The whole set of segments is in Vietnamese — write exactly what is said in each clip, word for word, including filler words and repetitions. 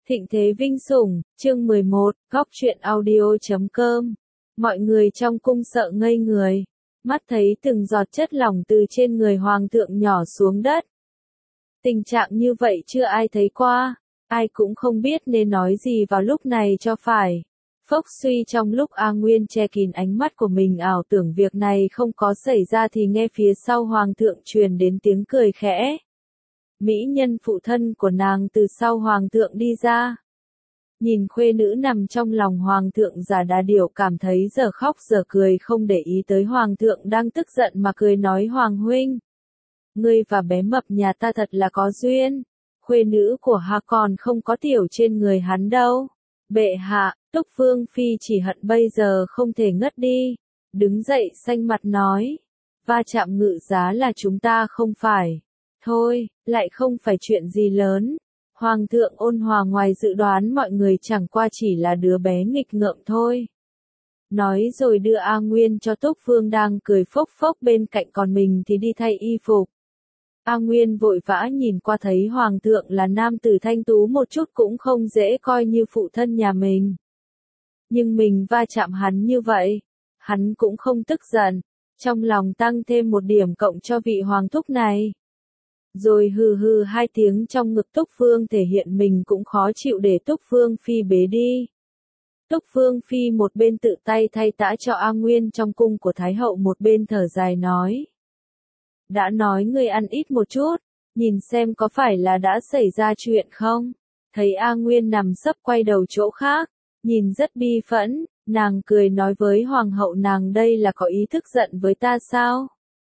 Thịnh thế vinh sủng, chương mười một, góc truyện audio chấm com. Mọi người trong cung sợ ngây người, mắt thấy từng giọt chất lỏng từ trên người hoàng thượng nhỏ xuống đất. Tình trạng như vậy chưa ai thấy qua, ai cũng không biết nên nói gì vào lúc này cho phải. Phốc suy, trong lúc A Nguyên che kín ánh mắt của mình ảo tưởng việc này không có xảy ra thì nghe phía sau hoàng thượng truyền đến tiếng cười khẽ. Mỹ nhân phụ thân của nàng từ sau hoàng thượng đi ra. Nhìn khuê nữ nằm trong lòng hoàng thượng, Giả Đà Điểu cảm thấy giờ khóc giờ cười, không để ý tới hoàng thượng đang tức giận mà cười nói: Hoàng huynh, ngươi và bé mập nhà ta thật là có duyên. Khuê nữ của Hà còn không có tiểu trên người hắn đâu. Bệ hạ, Túc Vương Phi chỉ hận bây giờ không thể ngất đi. Đứng dậy xanh mặt nói: va chạm ngự giá là chúng ta không phải. Thôi, lại không phải chuyện gì lớn. Hoàng thượng ôn hòa, ngoài dự đoán mọi người, chẳng qua chỉ là đứa bé nghịch ngợm thôi. Nói rồi đưa A Nguyên cho Túc Vương đang cười phốc phốc bên cạnh, còn mình thì đi thay y phục. A Nguyên vội vã nhìn qua, thấy hoàng thượng là nam tử thanh tú, một chút cũng không dễ coi như phụ thân nhà mình. Nhưng mình va chạm hắn như vậy, hắn cũng không tức giận, trong lòng tăng thêm một điểm cộng cho vị hoàng thúc này. Rồi hừ hừ hai tiếng trong ngực Túc Vương, thể hiện mình cũng khó chịu, để Túc Vương Phi bế đi. Túc Vương Phi một bên tự tay thay tã cho A Nguyên trong cung của Thái hậu, một bên thở dài nói: đã nói ngươi ăn ít một chút, nhìn xem có phải là đã xảy ra chuyện không? Thấy A Nguyên nằm sấp quay đầu chỗ khác, nhìn rất bi phẫn, nàng cười nói với hoàng hậu: nàng đây là có ý thức giận với ta sao?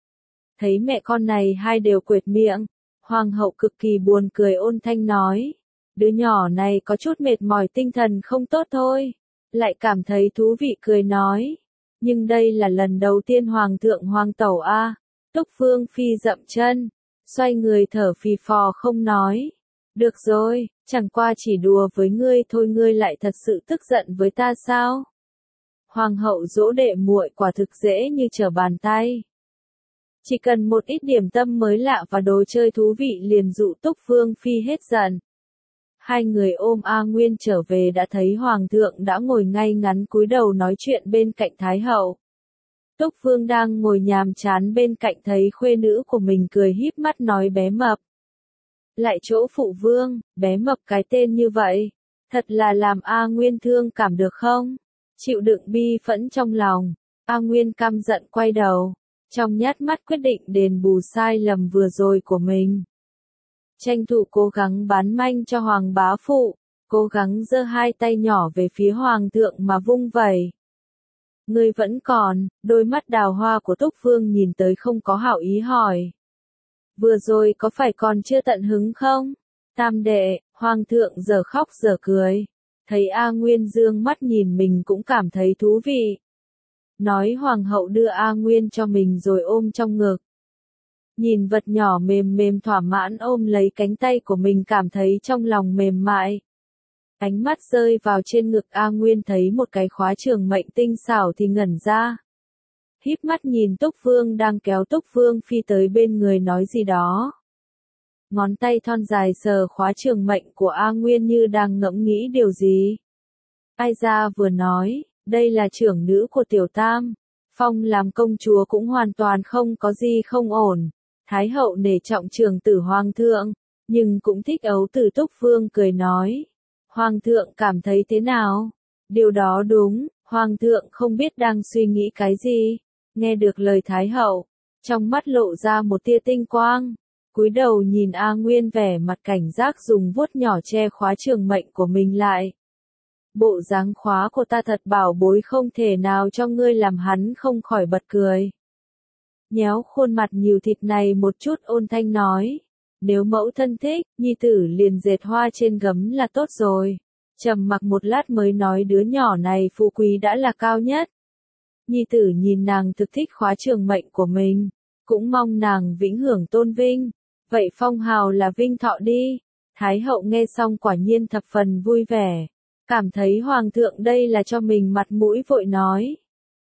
Thấy mẹ con này hai đều quệt miệng, hoàng hậu cực kỳ buồn cười, ôn thanh nói: đứa nhỏ này có chút mệt mỏi, tinh thần không tốt thôi. Lại cảm thấy thú vị, cười nói: nhưng đây là lần đầu tiên hoàng thượng hoàng tẩu a. Túc Vương Phi dậm chân, xoay người thở phì phò không nói: được rồi, chẳng qua chỉ đùa với ngươi thôi, ngươi lại thật sự tức giận với ta sao? Hoàng hậu dỗ đệ muội quả thực dễ như trở bàn tay. Chỉ cần một ít điểm tâm mới lạ và đồ chơi thú vị liền dụ Túc Vương Phi hết giận. Hai người ôm A Nguyên trở về, đã thấy hoàng thượng đã ngồi ngay ngắn cúi đầu nói chuyện bên cạnh Thái hậu. Túc Vương đang ngồi nhàm chán bên cạnh, thấy khuê nữ của mình cười híp mắt nói: bé mập. Lại chỗ phụ vương, bé mập cái tên như vậy, thật là làm A Nguyên thương cảm được không? Chịu đựng bi phẫn trong lòng, A Nguyên căm giận quay đầu, trong nhát mắt quyết định đền bù sai lầm vừa rồi của mình. Tranh thủ cố gắng bán manh cho hoàng bá phụ, cố gắng giơ hai tay nhỏ về phía hoàng thượng mà vung vẩy. Ngươi vẫn còn? Đôi mắt đào hoa của Túc Vương nhìn tới không có hảo ý hỏi: vừa rồi có phải còn chưa tận hứng không? Tam đệ, hoàng thượng giờ khóc giờ cười. Thấy A Nguyên dương mắt nhìn mình cũng cảm thấy thú vị. Nói hoàng hậu đưa A Nguyên cho mình rồi ôm trong ngực. Nhìn vật nhỏ mềm mềm thỏa mãn ôm lấy cánh tay của mình, cảm thấy trong lòng mềm mại. Ánh mắt rơi vào trên ngực A Nguyên, thấy một cái khóa trường mệnh tinh xảo thì ngẩn ra. Híp mắt nhìn Túc Vương đang kéo Túc Vương Phi tới bên người nói gì đó. Ngón tay thon dài sờ khóa trường mệnh của A Nguyên như đang ngẫm nghĩ điều gì. Ai ra vừa nói: đây là trưởng nữ của Tiểu Tam, phong làm công chúa cũng hoàn toàn không có gì không ổn. Thái hậu nể trọng trưởng tử hoàng thượng, nhưng cũng thích ấu tử. Túc Vương cười nói: hoàng thượng cảm thấy thế nào? Điều đó đúng. Hoàng thượng không biết đang suy nghĩ cái gì. Nghe được lời Thái hậu, trong mắt lộ ra một tia tinh quang, cúi đầu nhìn A Nguyên, vẻ mặt cảnh giác, dùng vuốt nhỏ che khóa trường mệnh của mình lại. Bộ dáng khóa của ta thật bảo bối, không thể nào cho ngươi làm hắn không khỏi bật cười. Nhéo khuôn mặt nhiều thịt này một chút, ôn thanh nói: nếu mẫu thân thích, nhi tử liền dệt hoa trên gấm là tốt rồi. Trầm mặc một lát mới nói: đứa nhỏ này phú quý đã là cao nhất. Nhi tử nhìn nàng thực thích khóa trường mệnh của mình, cũng mong nàng vĩnh hưởng tôn vinh. Vậy phong hào là vinh thọ đi. Thái hậu nghe xong quả nhiên thập phần vui vẻ, cảm thấy hoàng thượng đây là cho mình mặt mũi, vội nói: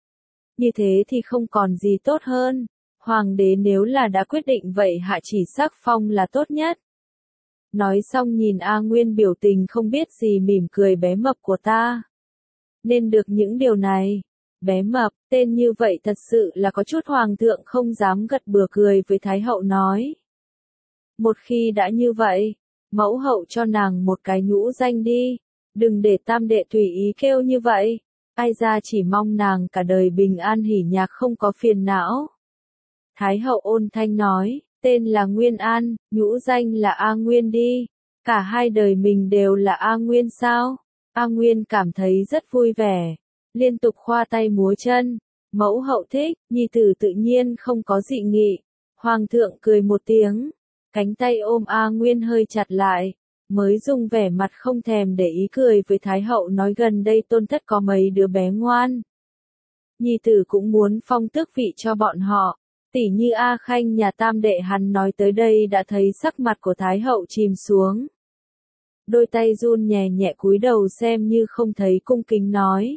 như thế thì không còn gì tốt hơn. Hoàng đế nếu là đã quyết định vậy, hạ chỉ sắc phong là tốt nhất. Nói xong nhìn A Nguyên biểu tình không biết gì mỉm cười bé mập của ta. Nên được những điều này. Bé mập, tên như vậy thật sự là có chút hoàng thượng không dám gật bừa cười với Thái hậu nói. Một khi đã như vậy, mẫu hậu cho nàng một cái nhũ danh đi, đừng để tam đệ tùy ý kêu như vậy, ai ra chỉ mong nàng cả đời bình an hỉ nhạc không có phiền não. Thái hậu ôn thanh nói, tên là Nguyên An, nhũ danh là A Nguyên đi, cả hai đời mình đều là A Nguyên sao? A Nguyên cảm thấy rất vui vẻ, liên tục khoa tay múa chân, mẫu hậu thích, nhi tử tự nhiên không có dị nghị. Hoàng thượng cười một tiếng, cánh tay ôm A Nguyên hơi chặt lại, mới dùng vẻ mặt không thèm để ý cười với Thái hậu nói gần đây tôn thất có mấy đứa bé ngoan. Nhi tử cũng muốn phong tước vị cho bọn họ, tỉ như A Khanh nhà tam đệ hắn nói tới đây đã thấy sắc mặt của Thái hậu chìm xuống. Đôi tay run nhẹ nhẹ cúi đầu xem như không thấy cung kính nói.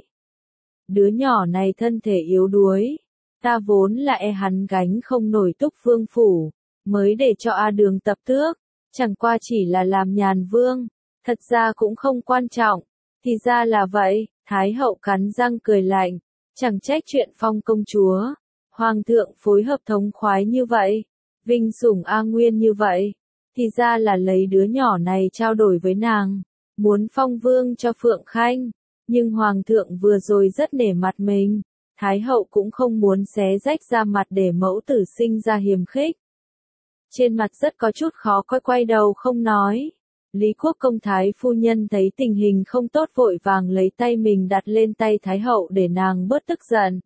Đứa nhỏ này thân thể yếu đuối, ta vốn là e hắn gánh không nổi Túc Vương phủ, mới để cho A Đường tập tước, chẳng qua chỉ là làm nhàn vương, thật ra cũng không quan trọng, thì ra là vậy, Thái hậu cắn răng cười lạnh, chẳng trách chuyện phong công chúa, hoàng thượng phối hợp thống khoái như vậy, vinh sủng A Nguyên như vậy, thì ra là lấy đứa nhỏ này trao đổi với nàng, muốn phong vương cho Phượng Khanh, nhưng hoàng thượng vừa rồi rất nể mặt mình, Thái hậu cũng không muốn xé rách ra mặt để mẫu tử sinh ra hiềm khích. Trên mặt rất có chút khó coi quay đầu không nói. Lý Quốc công thái phu nhân thấy tình hình không tốt vội vàng lấy tay mình đặt lên tay Thái hậu để nàng bớt tức giận.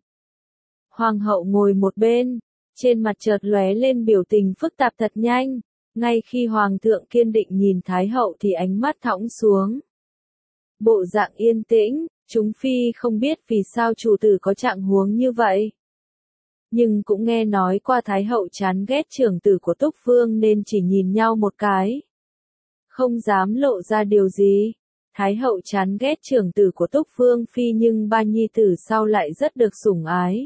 Hoàng hậu ngồi một bên, trên mặt chợt lóe lên biểu tình phức tạp thật nhanh, ngay khi hoàng thượng kiên định nhìn Thái hậu thì ánh mắt thõng xuống. Bộ dạng yên tĩnh, chúng phi không biết vì sao chủ tử có trạng huống như vậy. Nhưng cũng nghe nói qua Thái hậu chán ghét trưởng tử của Túc Vương nên chỉ nhìn nhau một cái. Không dám lộ ra điều gì. Thái hậu chán ghét trưởng tử của Túc Vương phi nhưng ba nhi tử sau lại rất được sủng ái.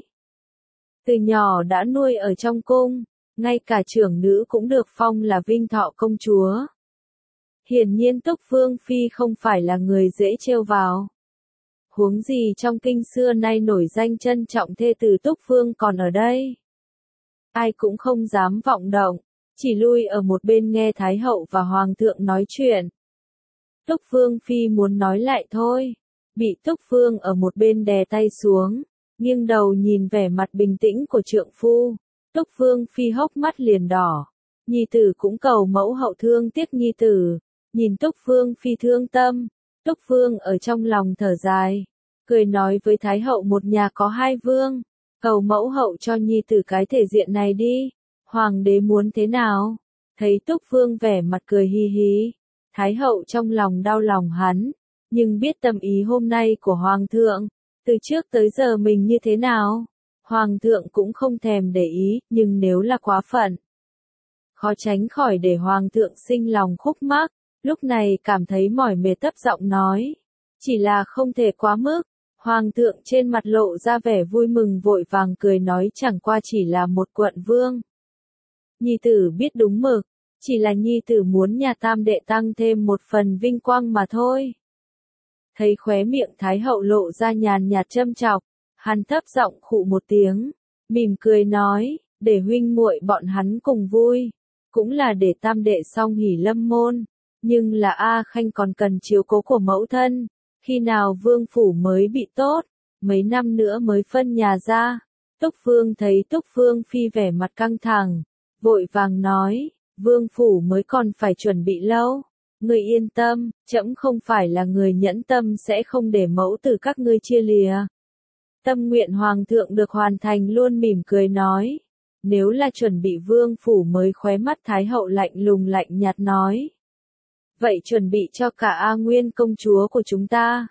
Từ nhỏ đã nuôi ở trong cung, ngay cả trưởng nữ cũng được phong là Vinh Thọ công chúa. Hiển nhiên Túc Vương phi không phải là người dễ trêu vào. Huống gì trong kinh xưa nay nổi danh trân trọng thê tử Túc Vương còn ở đây. Ai cũng không dám vọng động, chỉ lui ở một bên nghe Thái hậu và Hoàng thượng nói chuyện. Túc Vương phi muốn nói lại thôi, bị Túc Vương ở một bên đè tay xuống, nghiêng đầu nhìn vẻ mặt bình tĩnh của trượng phu. Túc Vương phi hốc mắt liền đỏ, nhi tử cũng cầu mẫu hậu thương tiếc nhi tử, nhìn Túc Vương phi thương tâm. Túc Vương ở trong lòng thở dài, cười nói với Thái hậu một nhà có hai vương, cầu mẫu hậu cho nhi tử cái thể diện này đi, hoàng đế muốn thế nào? Thấy Túc Vương vẻ mặt cười hi hi, Thái hậu trong lòng đau lòng hắn, nhưng biết tâm ý hôm nay của hoàng thượng, từ trước tới giờ mình như thế nào, hoàng thượng cũng không thèm để ý, nhưng nếu là quá phận, khó tránh khỏi để hoàng thượng sinh lòng khúc mắc. Lúc này cảm thấy mỏi mệt thấp giọng nói, chỉ là không thể quá mức. Hoàng thượng trên mặt lộ ra vẻ vui mừng vội vàng cười nói chẳng qua chỉ là một quận vương. Nhi tử biết đúng mực, chỉ là nhi tử muốn nhà tam đệ tăng thêm một phần vinh quang mà thôi. Thấy khóe miệng Thái hậu lộ ra nhàn nhạt châm chọc, hắn thấp giọng khụ một tiếng, mỉm cười nói, để huynh muội bọn hắn cùng vui, cũng là để tam đệ song hỉ lâm môn. Nhưng là A Khanh còn cần chiếu cố của mẫu thân, khi nào vương phủ mới bị tốt, mấy năm nữa mới phân nhà ra. Túc Vương thấy Túc Vương phi vẻ mặt căng thẳng, vội vàng nói, vương phủ mới còn phải chuẩn bị lâu. Ngươi yên tâm, trẫm không phải là người nhẫn tâm sẽ không để mẫu tử các ngươi chia lìa. Tâm nguyện hoàng thượng được hoàn thành luôn mỉm cười nói. Nếu là chuẩn bị vương phủ mới khóe mắt Thái hậu lạnh lùng lạnh nhạt nói. Vậy chuẩn bị cho cả A Nguyên công chúa của chúng ta.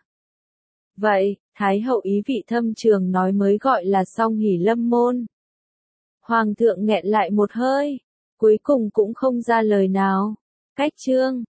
Vậy, Thái hậu ý vị thâm trường nói mới gọi là song hỉ lâm môn. Hoàng thượng nghẹn lại một hơi, cuối cùng cũng không ra lời nào. Cách chương